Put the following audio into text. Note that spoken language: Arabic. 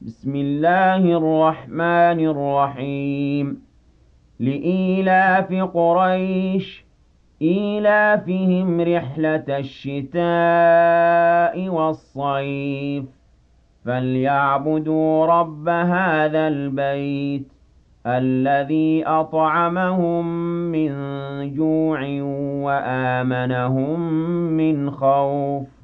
بسم الله الرحمن الرحيم لإيلاف قريش إيلافهم رحلة الشتاء والصيف فليعبدوا رب هذا البيت الذي أطعمهم من جوع وآمنهم من خوف